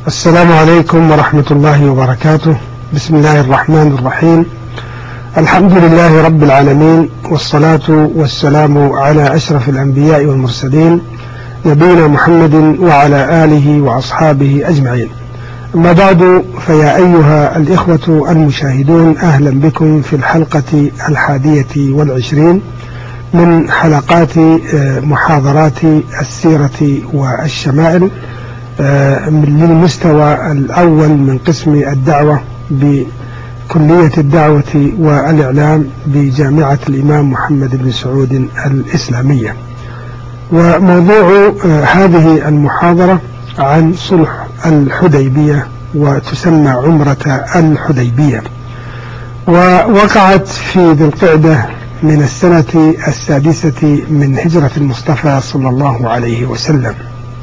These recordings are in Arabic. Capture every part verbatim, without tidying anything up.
السلام عليكم ورحمة الله وبركاته. بسم الله الرحمن الرحيم. الحمد لله رب العالمين، والصلاة والسلام على أشرف الأنبياء والمرسلين نبينا محمد وعلى آله وأصحابه أجمعين. أما بعد، فيا أيها الإخوة المشاهدون، أهلا بكم في الحلقة الحادية والعشرين من حلقات محاضرات السيرة والشمائل للمستوى الأول من قسم الدعوة بكلية الدعوة والإعلام بجامعة الإمام محمد بن سعود الإسلامية. وموضوع هذه المحاضرة عن صلح الحديبية، وتسمى عمرة الحديبية، ووقعت في ذي القعدة من السنة السادسة من هجرة المصطفى صلى الله عليه وسلم.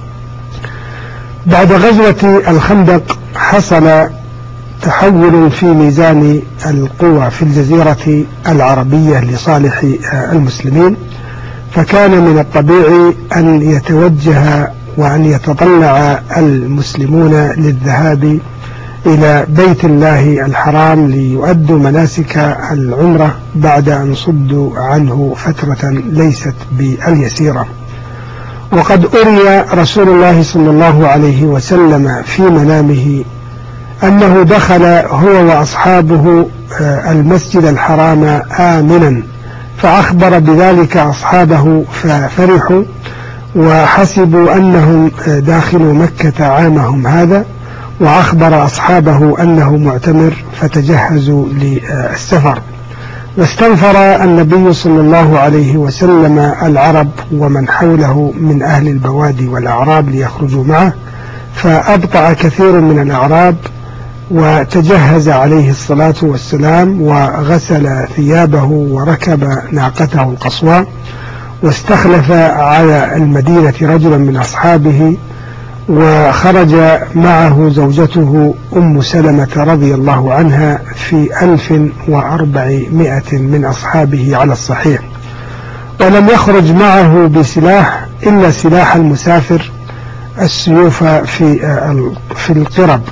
بعد غزوة الخندق حصل تحول في ميزان القوى في الجزيرة العربية لصالح المسلمين، فكان من الطبيعي أن يتوجه وأن يتطلع المسلمون للذهاب إلى بيت الله الحرام ليؤدوا مناسك العمرة بعد أن صدوا عنه فترة ليست باليسيرة. وقد أري رسول الله صلى الله عليه وسلم في منامه أنه دخل هو وأصحابه المسجد الحرام آمنا، فأخبر بذلك أصحابه ففرحوا وحسبوا أنهم داخلوا مكة عامهم هذا، وأخبر أصحابه أنه معتمر فتجهزوا للسفر. واستنفر النبي صلى الله عليه وسلم العرب ومن حوله من أهل البوادي والأعراب ليخرجوا معه، فأبطأ كثير من الأعراب وتجهز عليه الصلاة والسلام وغسل ثيابه وركب ناقته القصواء، واستخلف على المدينة رجلا من أصحابه، وخرج معه زوجته أم سلمة رضي الله عنها في ألف وأربعمائة من أصحابه على الصحيح. ولم يخرج معه بسلاح إلا سلاح المسافر، السيوف في في القرب.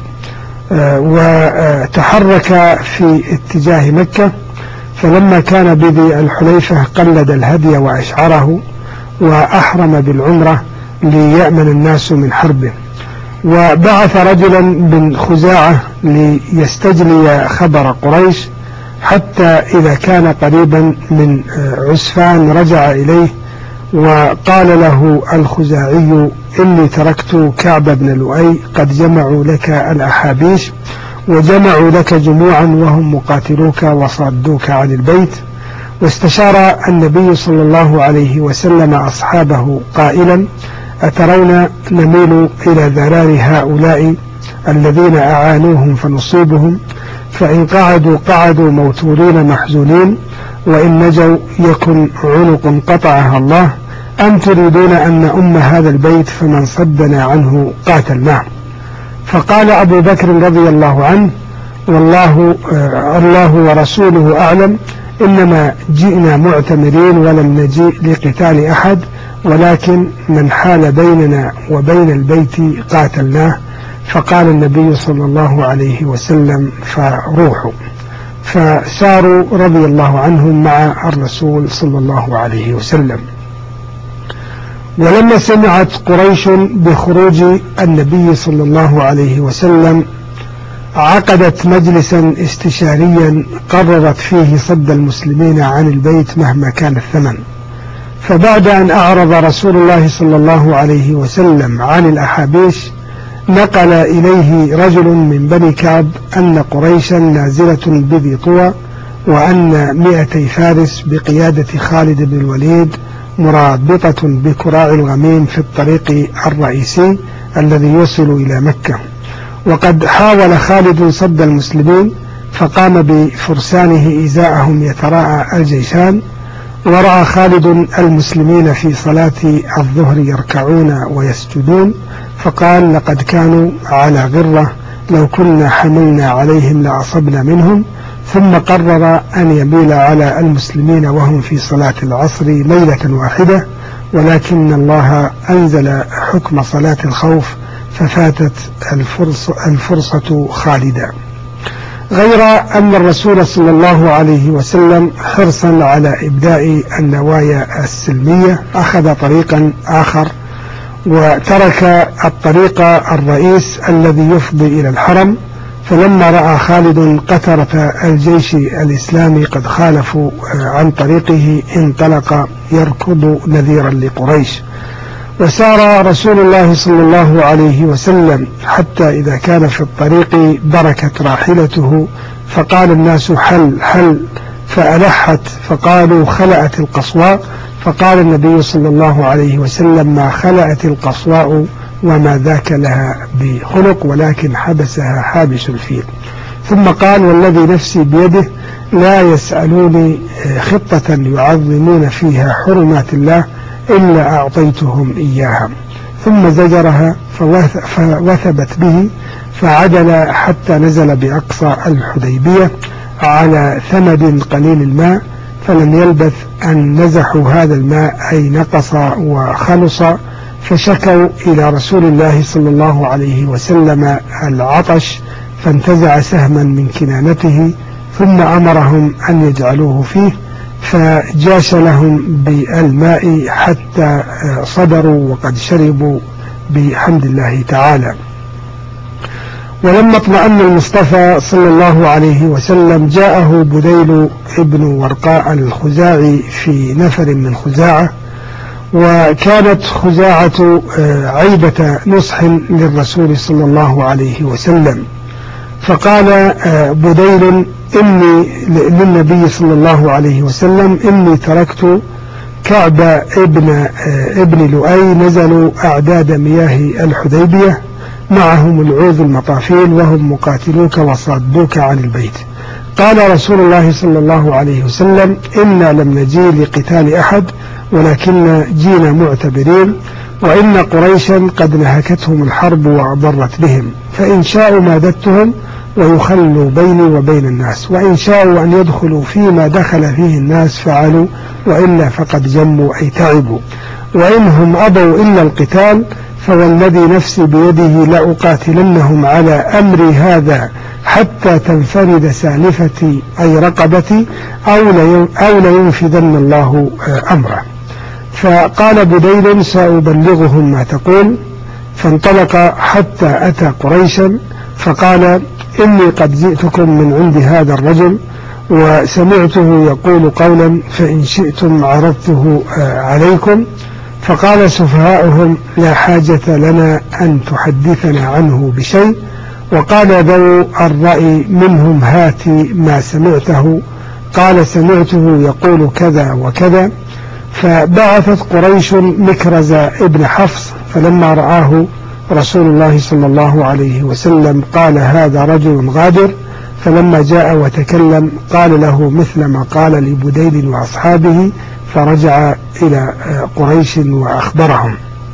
وتحرك في اتجاه مكة، فلما كان بذي الحليفة قلد الهدي وأشعره وأحرم بالعمرة ليأمن الناس من حربه. وبعث رجلا من خزاعة ليستجلي خبر قريش، حتى إذا كان قريبا من عسفان رجع إليه وقال له الخزاعي: إني تركت كعب بن لؤي قد جمعوا لك الأحابيش وجمعوا لك جموعا وهم مقاتلوك وصادوك عن البيت. واستشار النبي صلى الله عليه وسلم أصحابه قائلا: أترون نميل إلى ذرار هؤلاء الذين أعانوهم فنصيبهم، فإن قعدوا قعدوا موتورين محزونين، وإن نجوا يكن عنق قطعها الله، أم تريدون أن نؤم هذا البيت فمن صدنا عنه قاتلناه؟ فقال أبو بكر رضي الله عنه: والله آه الله ورسوله أعلم، إنما جئنا معتمرين ولم نجيء لقتال أحد، ولكن من حال بيننا وبين البيت قاتلناه. فقال النبي صلى الله عليه وسلم: فروحوا. فساروا رضي الله عنهم مع الرسول صلى الله عليه وسلم. ولما سمعت قريش بخروج النبي صلى الله عليه وسلم عقدت مجلسا استشاريا قررت فيه صد المسلمين عن البيت مهما كان الثمن. فبعد أن أعرض رسول الله صلى الله عليه وسلم عن الأحابيش، نقل إليه رجل من بني كعب أن قريشا نازلة بذي طوى، وأن مئتي فارس بقيادة خالد بن الوليد مرابطة بكراع الغميم في الطريق الرئيسي الذي يوصل إلى مكة. وقد حاول خالد صد المسلمين، فقام بفرسانه إزاءهم يتراءى الجيشان. ورأى خالد المسلمين في صلاة الظهر يركعون ويسجدون، فقال: لقد كانوا على غرة، لو كنا حملنا عليهم لأصبنا منهم. ثم قرر أن يميل على المسلمين وهم في صلاة العصر ميلة واحدة، ولكن الله أنزل حكم صلاة الخوف ففاتت الفرصة, الفرصة خالدا. غير أن الرسول صلى الله عليه وسلم حرصا على إبداء النوايا السلمية أخذ طريقا آخر وترك الطريق الرئيس الذي يفضي إلى الحرم، فلما رأى خالد قترة الجيش الإسلامي قد خالفوا عن طريقه انطلق يركض نذيرا لقريش. وسار رسول الله صلى الله عليه وسلم حتى إذا كان في الطريق بركت راحلته، فقال الناس حل حل، فألحت فقالوا خلأت القصواء، فقال النبي صلى الله عليه وسلم ما خلأت القصواء وما ذاك لها بخلق ولكن حبسها حابس الفيل. ثم قال والذي نفسي بيده لا يسألوني خطة يعظمون فيها حرمات الله إلا أعطيتهم إياها. ثم زجرها فوثبت به فعدل حتى نزل بأقصى الحديبية على ثمد قليل الماء، فلم يلبث أن نزحوا هذا الماء أي نقص وخلص، فشكوا إلى رسول الله صلى الله عليه وسلم العطش، فانتزع سهما من كنانته ثم أمرهم أن يجعلوه فيه، فجاش لهم بالماء حتى صدروا وقد شربوا بحمد الله تعالى. ولما اطمأن المصطفى صلى الله عليه وسلم جاءه بديل ابن ورقاء الخزاعي في نفر من خزاعة، وكانت خزاعة عيبة نصح للرسول صلى الله عليه وسلم، فقال بديل إني للنبي صلى الله عليه وسلم إني تركت كعب ابن ابن لؤي نزلوا أعداد مياه الحديبية معهم العوذ المطافيل وهم مقاتلوك وصادوك عن البيت. قال رسول الله صلى الله عليه وسلم إنا لم نجي لقتال أحد ولكن جينا معتبرين، وإن قريشا قد نهكتهم الحرب وأضرت بهم، فإن شاءوا مادتهم ويخلوا بيني وبين الناس، وإن شاءوا أن يدخلوا فيما دخل فيه الناس فعلوا، وإلا فقد جموا أي تعبوا، وإنهم أبوا إلا القتال فوالذي نفسي بيده لأقاتلنهم على أمري هذا حتى تنفرد سالفتي أي رقبتي أو لينفذن الله أمره. فقال بديل سأبلغهم ما تقول، فانطلق حتى أتى قريشا فقال إني قد جئتكم من عند هذا الرجل وسمعته يقول قولا فإن شئتم عرضته عليكم. فقال سفهاؤهم لا حاجة لنا أن تحدثنا عنه بشيء. وقال ذو الرأي منهم هاتي ما سمعته. قال سمعته يقول كذا وكذا. فبعثت قريش مكرز ابن حفص، فلما رآه رسول الله صلى الله عليه وسلم قال هذا رجل غادر، فلما جاء وتكلم قال له مثل ما قال لبديل وأصحابه، فرجع إلى قريش وأخبرهم.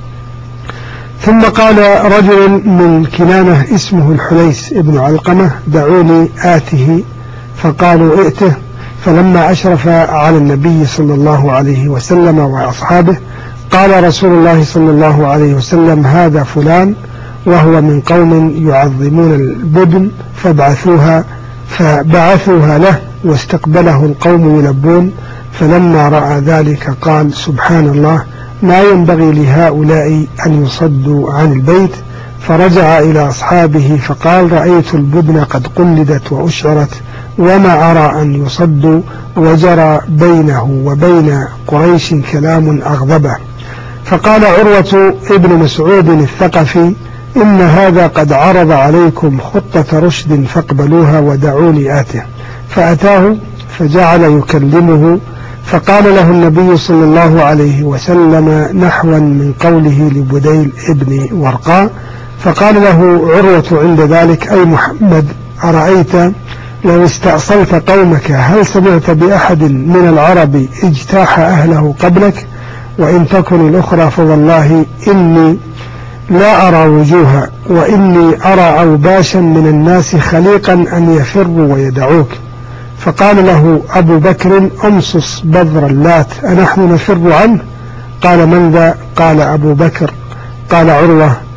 ثم قال رجل من كنانة اسمه الحليس ابن علقمة دعوني آته، فقالوا ائته. فلما أشرف على النبي صلى الله عليه وسلم وأصحابه قال رسول الله صلى الله عليه وسلم هذا فلان وهو من قوم يعظمون البدن فابعثوها، فبعثوها له واستقبله القوم يلبون. فلما رأى ذلك قال سبحان الله ما ينبغي لهؤلاء أن يصدوا عن البيت. فرجع إلى أصحابه فقال رأيت البدن قد قلدت وأشعرت وما أرى أن يصدوا، وجرى بينه وبين قريش كلام أغضبه. فقال عروة ابن مسعود الثقفي إن هذا قد عرض عليكم خطة رشد فاقبلوها ودعوني آته. فأتاه فجعل يكلمه، فقال له النبي صلى الله عليه وسلم نحوا من قوله لبديل ابن ورقاء. فقال له عروة عند ذلك أي محمد أرأيت لو استأصلت قومك هل سمعت بأحد من العرب اجتاح أهله قبلك؟ وإن تكن الأخرى فوالله إني لا أرى وجوها، وإني أرى أوباشا من الناس خليقا أن يفروا ويدعوك. فقال له أبو بكر أمصص بذر اللات أنحن نفر عنه؟ قال من ذا؟ قال أبو بكر. قال عروة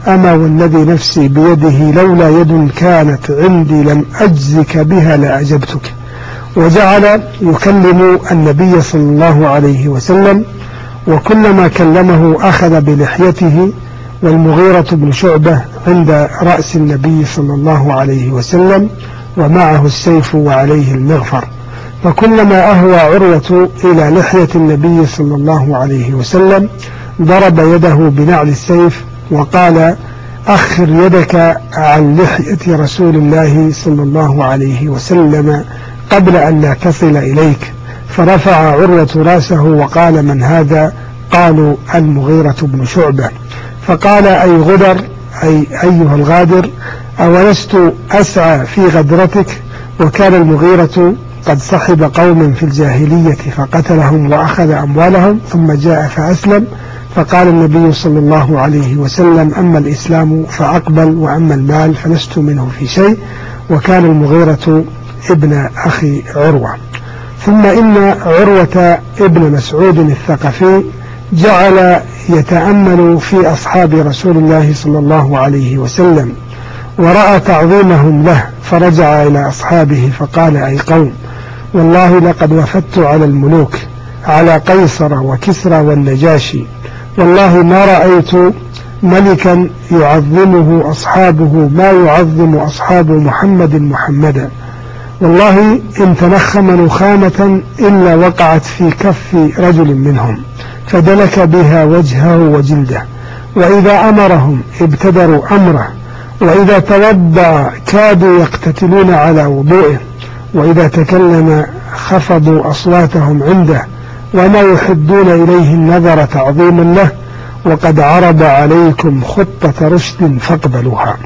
أما والذي نفسي بيده لولا يد كانت عندي لم أجزك بها لأجبتك. وجعل يكلم النبي صلى الله عليه وسلم، وكلما كلمه أخذ بلحيته، والمغيرة بن شعبة عند رأس النبي صلى الله عليه وسلم ومعه السيف وعليه المغفر، فكلما أهوى عروة إلى لحية النبي صلى الله عليه وسلم ضرب يده بنعل السيف وقال: أخر يدك عن لحية رسول الله صلى الله عليه وسلم قبل أن لا تصل إليك. فرفع عروة رأسه وقال: من هذا؟ قالوا: المغيرة بن شعبة. فقال: أي غدر، أي أيها الغادر، أولست أسعى في غدرتك؟ وكان المغيرة قد صحب قوم في الجاهلية فقتلهم وأخذ أموالهم ثم جاء فأسلم، فقال النبي صلى الله عليه وسلم: أما الإسلام فأقبل، وأما المال فلست منه في شيء. وكان المغيرة ابن أخي عروة. ثم إن عروة ابن مسعود الثقفي جعل يتأمل في أصحاب رسول الله صلى الله عليه وسلم، ورأى تعظيمهم له، فرجع إلى أصحابه فقال: أي قوم، والله لقد وفدت على الملوك، على قيصر وكسرى والنجاشي، والله ما رأيت ملكا يعظمه أصحابه ما يعظم أصحاب محمد محمدا، والله إن تنخم نخامة إلا وقعت في كف رجل منهم فدلك بها وجهه وجلده، وإذا أمرهم ابتدروا أمره، وإذا توضأ كادوا يقتتلون على وضوئه، وإذا تكلم خفضوا أصواتهم عنده، وما يحدون إليه النظر تعظيما له، وقد عرض عليكم خطة رشد فاقبلوها.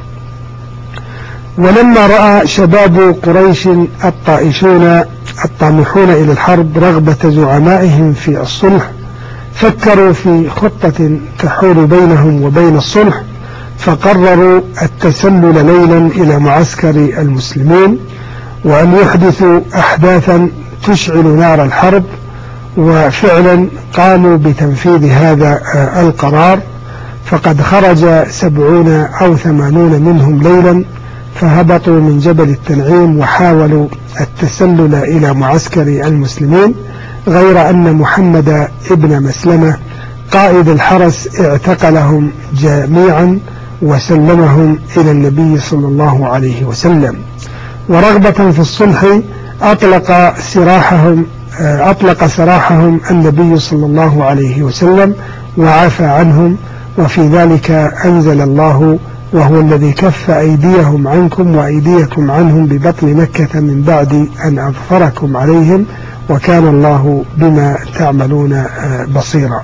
ولما رأى شباب قريش الطائشون الطامحون إلى الحرب رغبة زعمائهم في الصلح، فكروا في خطة تحول بينهم وبين الصلح، فقرروا التسلل ليلا إلى معسكر المسلمين، وأن يحدثوا أحداثا تشعل نار الحرب. وفعلا قاموا بتنفيذ هذا القرار، فقد خرج سبعون أو ثمانون منهم ليلا، فهبطوا من جبل التنعيم وحاولوا التسلل إلى معسكر المسلمين، غير أن محمد ابن مسلمة قائد الحرس اعتقلهم جميعا وسلمهم إلى النبي صلى الله عليه وسلم. ورغبة في الصلح أطلق سراحهم أطلق سراحهم النبي صلى الله عليه وسلم وعفى عنهم، وفي ذلك أنزل الله: وهو الذي كف أيديهم عنكم وأيديكم عنهم ببطن مكة من بعد أن أظفركم عليهم، وكان الله بما تعملون بصيرا.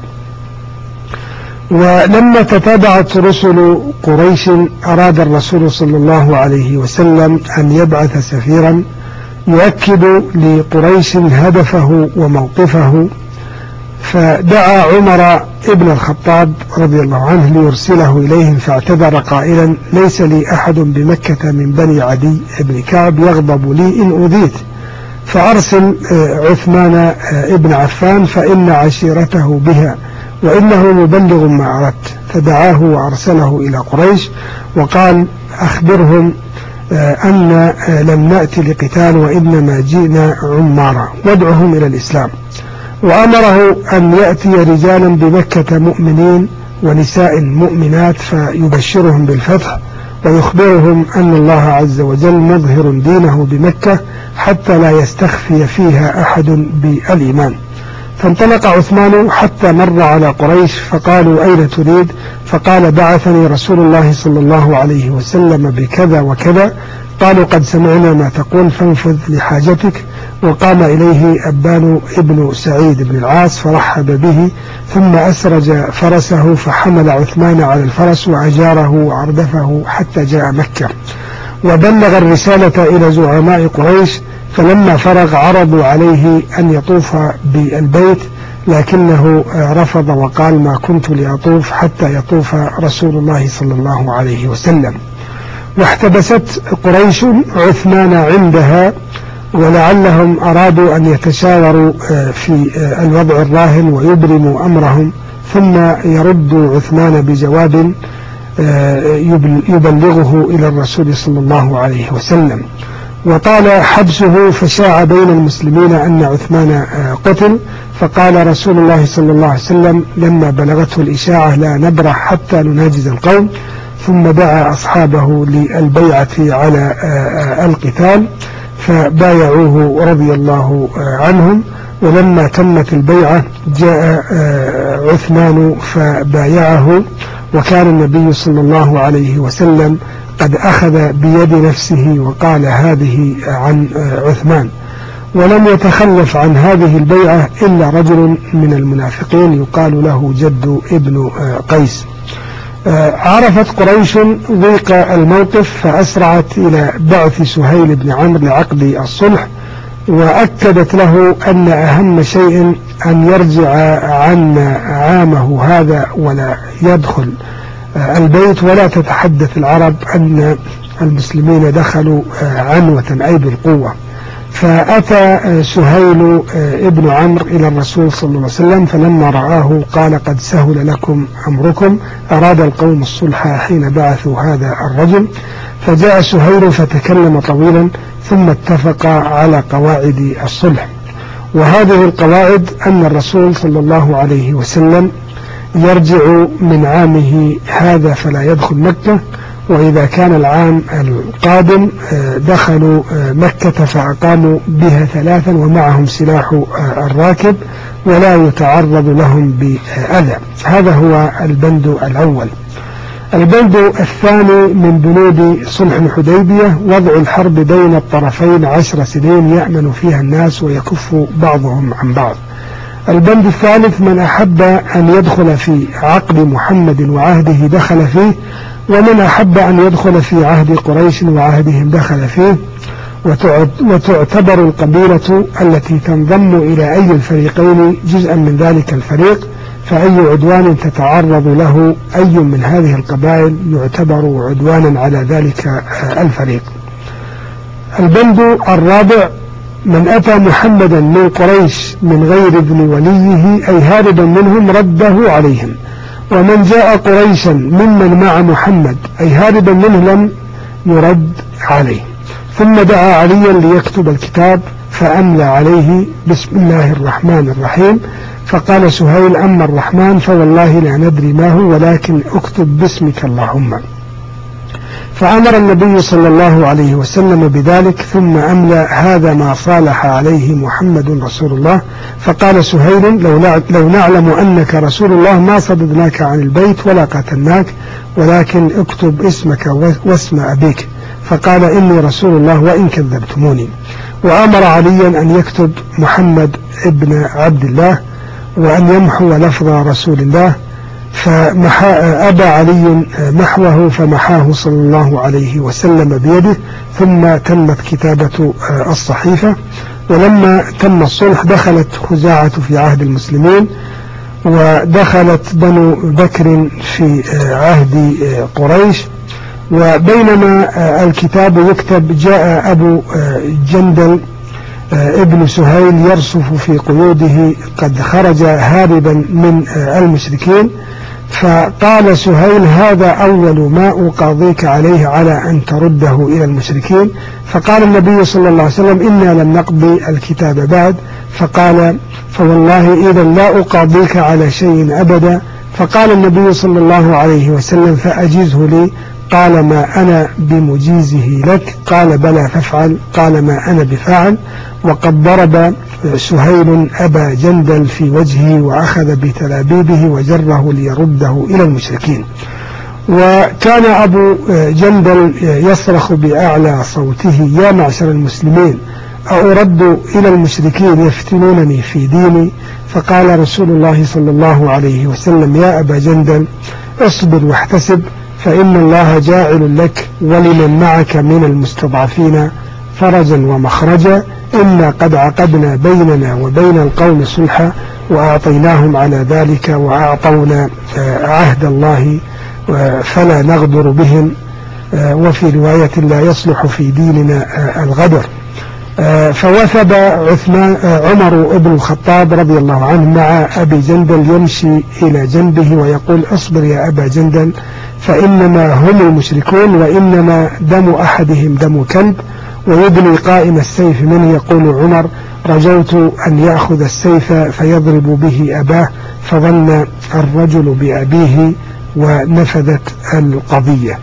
ولما تتابعت رسل قريش أراد الرسول صلى الله عليه وسلم أن يبعث سفيرا يؤكد لقريش هدفه وموقفه، فدعا عمر ابن الخطاب رضي الله عنه ليرسله إليهم، فاعتذر قائلا: ليس لي أحد بمكة من بني عدي بن كعب يغضب لي إن أذيت، فأرسل عثمان ابن عفان فإن عشيرته بها، وإنه مبلغ ما أردت. فدعاه وأرسله إلى قريش وقال: أخبرهم أن لم نأتي لقتال وإنما جئنا عمارا، وادعهم إلى الإسلام. وأمره أن يأتي رجالا بمكة مؤمنين ونساء مؤمنات فيبشرهم بالفتح، ويخبرهم أن الله عز وجل مظهر دينه بمكة حتى لا يستخفي فيها أحد بالإيمان. فانطلق عثمان حتى مر على قريش، فقالوا: أين تريد؟ فقال: بعثني رسول الله صلى الله عليه وسلم بكذا وكذا. قالوا: قد سمعنا ما تقول فانفذ لحاجتك. وقام إليه أبان ابن سعيد بن العاص فرحب به، ثم أسرج فرسه فحمل عثمان على الفرس وأجاره وأردفه حتى جاء مكة، وبلغ الرسالة إلى زعماء قريش. فلما فرغ عرضوا عليه أن يطوف بالبيت، لكنه رفض وقال: ما كنت لأطوف حتى يطوف رسول الله صلى الله عليه وسلم. واحتبست قريش عثمان عندها، ولعلهم أرادوا أن يتشاوروا في الوضع الراهن ويبرموا أمرهم، ثم يرد عثمان بجواب يبلغه إلى الرسول صلى الله عليه وسلم. وطال حبسه فشاع بين المسلمين أن عثمان قتل، فقال رسول الله صلى الله عليه وسلم لما بلغته الإشاعة لا نبرح حتى نناجز القوم، ثم دعا أصحابه للبيعة على القتال فبايعوه رضي الله عنهم. ولما تمت البيعة جاء عثمان فبايعه، وكان النبي صلى الله عليه وسلم قد أخذ بيد نفسه وقال هذه عن عثمان. ولم يتخلف عن هذه البيعة إلا رجل من المنافقين يقال له جد ابن قيس. عرفت قريش ضيق الموقف فأسرعت إلى بعث سهيل بن عمرو لعقد الصلح، وأكدت له أن أهم شيء أن يرجع عن عامه هذا ولا يدخل البيت، ولا تتحدث العرب أن المسلمين دخلوا عنوة أي بالقوة. فأتى سهيل ابن عمرو إلى الرسول صلى الله عليه وسلم، فلما رآه قال قد سهل لكم أمركم. أراد القوم الصلح حين بعثوا هذا الرجل، فجاء سهيل فتكلم طويلا ثم اتفق على قواعد الصلح. وهذه القواعد أن الرسول صلى الله عليه وسلم يرجع من عامه هذا فلا يدخل مكة، وإذا كان العام القادم دخلوا مكة فأقاموا بها ثلاثا ومعهم سلاح الراكب ولا يتعرض لهم بأذى. هذا هو البند الأول. البند الثاني من بنود صلح الحديبية وضع الحرب بين الطرفين عشر سنين يأمن فيها الناس ويكف بعضهم عن بعض. البند الثالث من أحب أن يدخل في عقد محمد وعهده دخل فيه، ومن أحب أن يدخل في عهد قريش وعهدهم دخل فيه. وتعتبر القبيلة التي تنضم إلى أي الفريقين جزءا من ذلك الفريق، فأي عدوان تتعرض له أي من هذه القبائل يعتبر عدوانا على ذلك الفريق. البند الرابع من أتى محمدا من قريش من غير ابن وليه أي هاربا منهم رده عليهم، ومن جاء قريشا ممن مع محمد أي هاربا منه لم يرد عليه. ثم دعا عليا ليكتب الكتاب فأملى عليه بسم الله الرحمن الرحيم، فقال سهيل أما الرحمن فوالله لا ندري ما هو ولكن اكتب باسمك اللهم. فأمر النبي صلى الله عليه وسلم بذلك، ثم أملى هذا ما صالح عليه محمد رسول الله. فقال سهيل لو نعلم أنك رسول الله ما صددناك عن البيت ولا قتلناك، ولكن اكتب اسمك واسم أبيك. فقال إني رسول الله وإن كذبتموني. وأمر عليا أن يكتب محمد ابن عبد الله وأن يمحو لفظ رسول الله، فأبى علي محوه فمحاه صلى الله عليه وسلم بيده، ثم تمت كتابة الصحيفة. ولما تم الصلح دخلت خزاعة في عهد المسلمين، ودخلت بنو بكر في عهد قريش. وبينما الكتاب يكتب جاء أبو جندل ابن سهيل يرصف في قيوده قد خرج هاربا من المشركين، فقال سهيل هذا أول ما أقاضيك عليه على أن ترده إلى المشركين. فقال النبي صلى الله عليه وسلم إنا لم نقضي الكتاب بعد. فقال فوالله إذا لا أقاضيك على شيء أبدا. فقال النبي صلى الله عليه وسلم فأجزه لي. قال ما أنا بمجيزه لك. قال بلى فافعل. قال ما أنا بفاعل. وقد ضرب سهيل أبا جندل في وجهه وأخذ بتلابيبه وجره ليرده إلى المشركين. وكان أبو جندل يصرخ بأعلى صوته يا معشر المسلمين أرد إلى المشركين يفتنونني في ديني. فقال رسول الله صلى الله عليه وسلم يا أبا جندل اصبر واحتسب، فإن الله جاعل لك ولمن معك من المستضعفين فرجا ومخرجا. إنا قد عقدنا بيننا وبين القوم صلحا وأعطيناهم على ذلك وأعطونا عهد الله فلا نغدر بهم، وفي رواية لا يصلح في ديننا الغدر. فوثب عثمان عمر بن الخطاب رضي الله عنه مع أبي جندل يمشي إلى جنبه ويقول اصبر يا أبا جندل فإنما هم المشركون وإنما دم أحدهم دم كلب، ويدني قائم السيف منه. يقول عمر رجوت أن يأخذ السيف فيضرب به أباه، فظن الرجل بأبيه ونفذت القضية.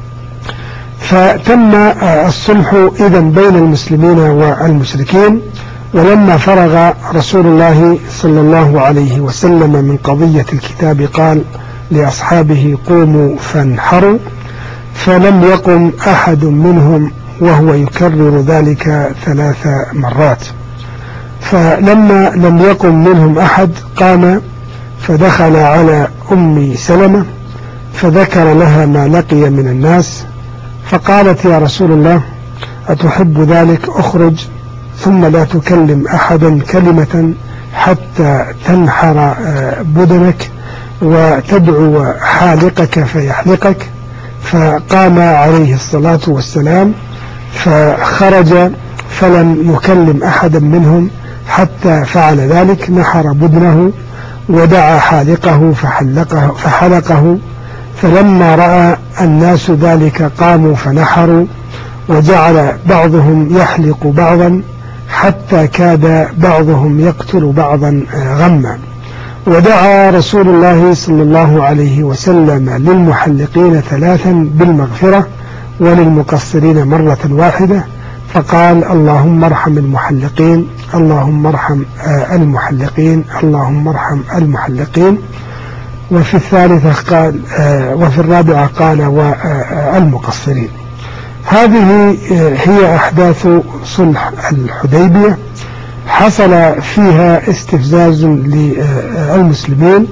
فتم الصلح إذن بين المسلمين والمشركين. ولما فرغ رسول الله صلى الله عليه وسلم من قضية الكتاب قال لأصحابه قوموا فانحروا، فلم يقم أحد منهم وهو يكرر ذلك ثلاث مرات. فلما لم يقم منهم أحد قام فدخل على أم سلمة فذكر لها ما لقي من الناس، فقالت يا رسول الله أتحب ذلك؟ أخرج ثم لا تكلم أحدا كلمة حتى تنحر بدنك وتدعو حالقك فيحلقك. فقام عليه الصلاة والسلام فخرج فلم يكلم أحدا منهم حتى فعل ذلك، نحر بدنه ودعا حالقه فحلقه, فحلقه. فلما رأى الناس ذلك قاموا فنحروا، وجعل بعضهم يحلق بعضا حتى كاد بعضهم يقتل بعضا غما. ودعا رسول الله صلى الله عليه وسلم للمحلقين ثلاثا بالمغفرة وللمقصرين مرة واحدة، فقال اللهم ارحم المحلقين اللهم ارحم المحلقين اللهم ارحم المحلقين. وفي الثالثة قال وفي الرابعة قال والمقصرين. هذه هي أحداث صلح الحديبية. حصل فيها استفزاز للمسلمين،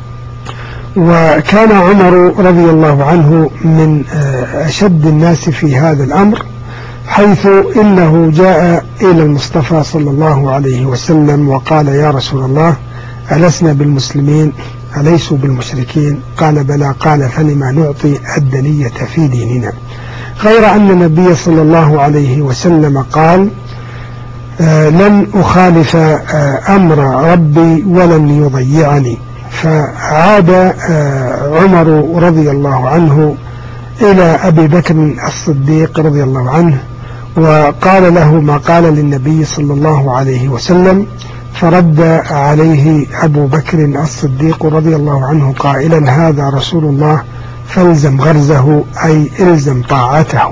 وكان عمر رضي الله عنه من أشد الناس في هذا الأمر، حيث إنه جاء إلى المصطفى صلى الله عليه وسلم وقال يا رسول الله ألسنا بالمسلمين أليسوا بالمشركين؟ قال بلى. قال فلما نعطي الدنية في ديننا؟ غير أن النبي صلى الله عليه وسلم قال آه لن أخالف آه أمر ربي ولن يضيعني. فعاد آه عمر رضي الله عنه إلى أبي بكر الصديق رضي الله عنه وقال له ما قال للنبي صلى الله عليه وسلم، فرد عليه أبو بكر الصديق رضي الله عنه قائلا هذا رسول الله فالزم غرزه أي الزم طاعته.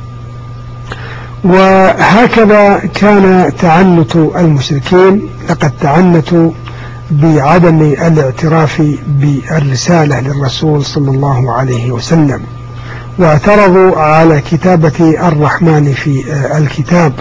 وهكذا كان تعنت المشركين، لقد تعنتوا بعدم الاعتراف بالرسالة للرسول صلى الله عليه وسلم، واعترضوا على كتابة الرحمن في الكتاب.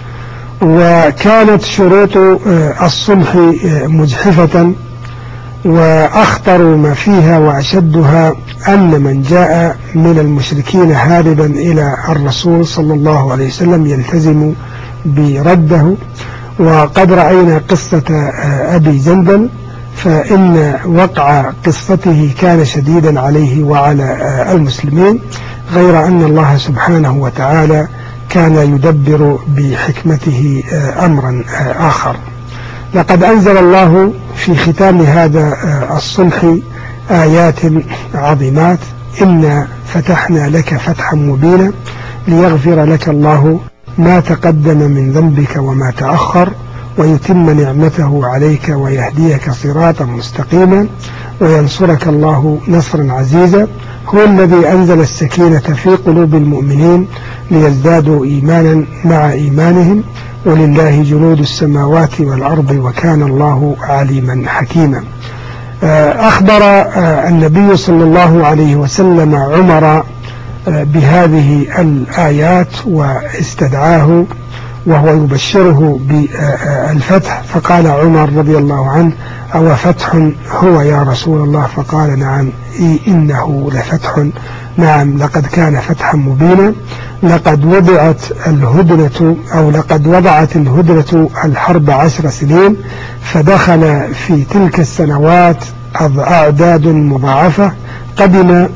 وكانت شروط الصلح مجحفة، وأخطر ما فيها وأشدها أن من جاء من المشركين هاربا إلى الرسول صلى الله عليه وسلم يلتزم برده. وقد رأينا قصة أبي جندل، فإن وقع قصته كان شديدا عليه وعلى المسلمين، غير أن الله سبحانه وتعالى كان يدبر بحكمته أمرا آخر. لقد أنزل الله في ختام هذا الصلح آيات عظيمات: إنا فتحنا لك فتحا مبينا ليغفر لك الله ما تقدم من ذنبك وما تأخر ويتم نعمته عليك ويهديك صراطا مستقيما وينصرك الله نصرا عزيزا. هو الذي أنزل السكينة في قلوب المؤمنين ليزدادوا إيمانا مع إيمانهم ولله جنود السماوات والأرض وكان الله عليما حكيما. أخبر النبي صلى الله عليه وسلم عمر بهذه الآيات واستدعاه وهو يبشره بالفتح، فقال عمر رضي الله عنه أو فتح هو يا رسول الله؟ فقال نعم إنه لفتح، نعم لقد كان فتحا مبينا. لقد وضعت الهدنة أو لقد وضعت الهدنة الحرب عشر سنين، فدخل في تلك السنوات أعداد مضاعفة. قدم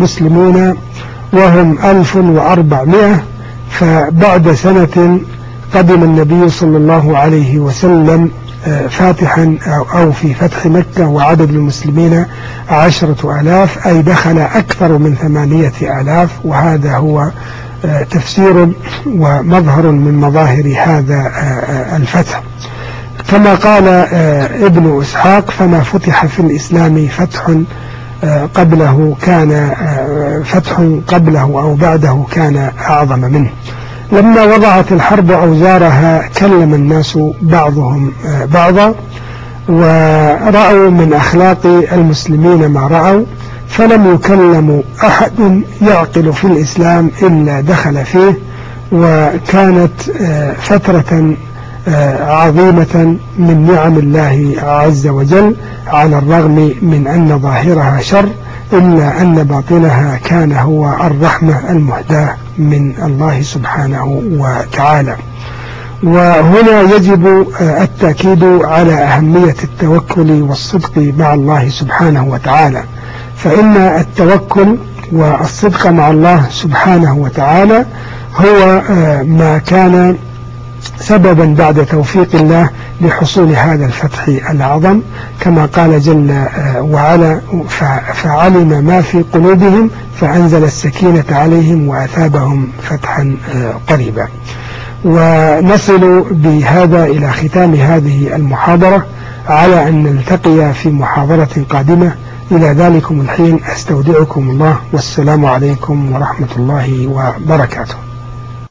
المسلمون وهم ألف وأربعمائة، فبعد سنة قدم النبي صلى الله عليه وسلم فاتحا أو في فتح مكة وعدد المسلمين عشرة آلاف، أي دخل أكثر من ثمانية آلاف، وهذا هو تفسير ومظهر من مظاهر هذا الفتح. كما قال ابن إسحاق: فما فتح في الإسلام فتح قبله كان فتح قبله أو بعده كان أعظم منه. لما وضعت الحرب أوزارها كلم الناس بعضهم بعضا، ورأوا من أخلاق المسلمين ما رأوا، فلم يكلم أحد يعقل في الإسلام إلا دخل فيه، وكانت فترة عظيمة من نعم الله عز وجل، على الرغم من أن ظاهرها شر إلا أن باطنها كان هو الرحمة المهداة من الله سبحانه وتعالى. وهنا يجب التأكيد على أهمية التوكل والصدق مع الله سبحانه وتعالى، فإن التوكل والصدق مع الله سبحانه وتعالى هو ما كان سببا بعد توفيق الله لحصول هذا الفتح الأعظم، كما قال جل وعلا: فعلم ما في قلوبهم فأنزل السكينة عليهم وأثابهم فتحا قريبا. ونصل بهذا إلى ختام هذه المحاضرة، على أن نلتقي في محاضرة قادمة. إلى ذلكم الحين أستودعكم الله، والسلام عليكم ورحمة الله وبركاته.